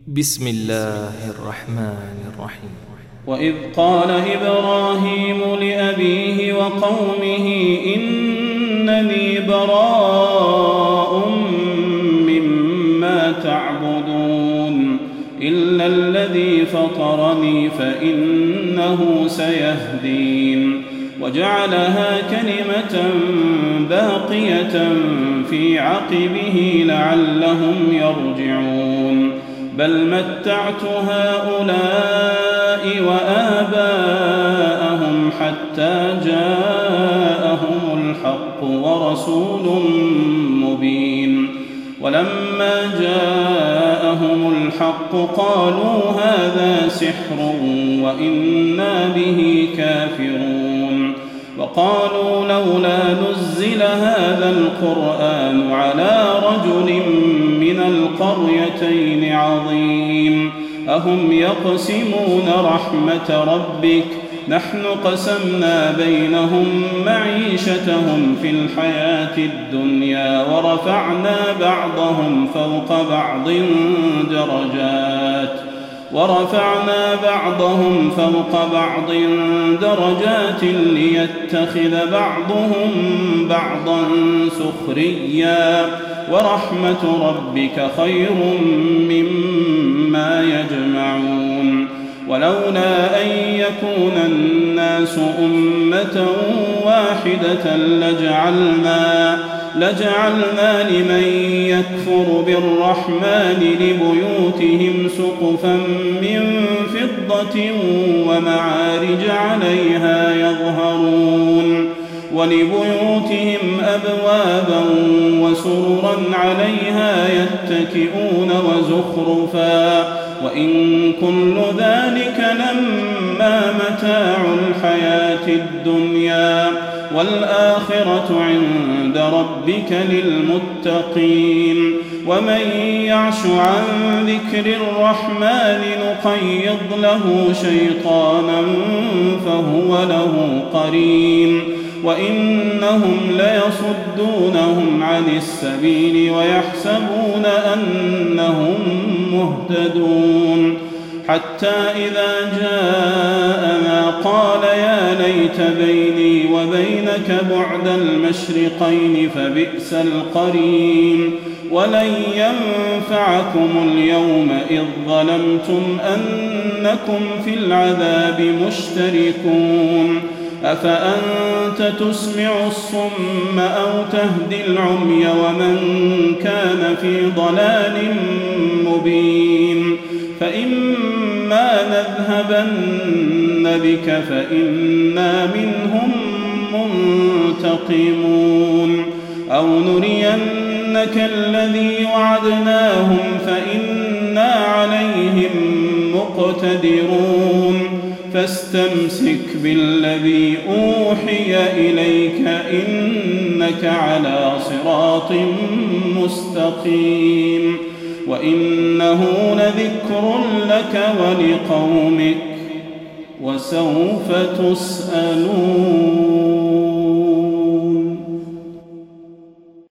بسم الله الرحمن الرحيم. وإذ قال إبراهيم لأبيه وقومه إنني براء مما تعبدون إلا الذي فطرني فإنه سيهدين وجعلها كلمة باقية في عقبه لعلهم يرجعون بل متعت هؤلاء وآباءهم حتى جاءهم الحق ورسول مبين ولما جاءهم الحق قالوا هذا سحر وإنا به كافرون وقالوا لولا نزل هذا القرآن على رجل من القريتين عظيم أهم يقسمون رحمة ربك نحن قسمنا بينهم معيشتهم في الحياة الدنيا ورفعنا بعضهم فوق بعض درجات ليتخذ بعضهم بعضا سخريا ورحمة ربك خير مما يجمعون ولولا أن يكون الناس أمة واحدة لجعلنا لمن يكفر بالرحمن لبيوتهم سقفا من فضة ومعارج عليها يظهرون ولبيوتهم أبوابا وسررا عليها يتكئون وزخرفا وإن كل ذلك لما متاع الحياة الدنيا والآخرة عند ربك للمتقين ومن يعش عن ذكر الرحمن نقيض له شيطانا فهو له قرين وإنهم ليصدونهم عن السبيل ويحسبون أنهم مهتدون حتى إذا جاءنا قال يا ليت بيني وبينك بعد المشرقين فبئس القرين ولن ينفعكم اليوم إذ ظلمتم أنكم في العذاب مشتركون أفأنت تسمع الصم أو تهدي العمي ومن كان في ضلال مبين فإما نذهبن بك فإنا منهم منتقمون أو نرينك الذي وعدناهم فإنا عليهم مقتدرون فاستمسك بالذي أوحي إليك إنك على صراط مستقيم وإنه لذكر لك ولقومك وسوف تسألون.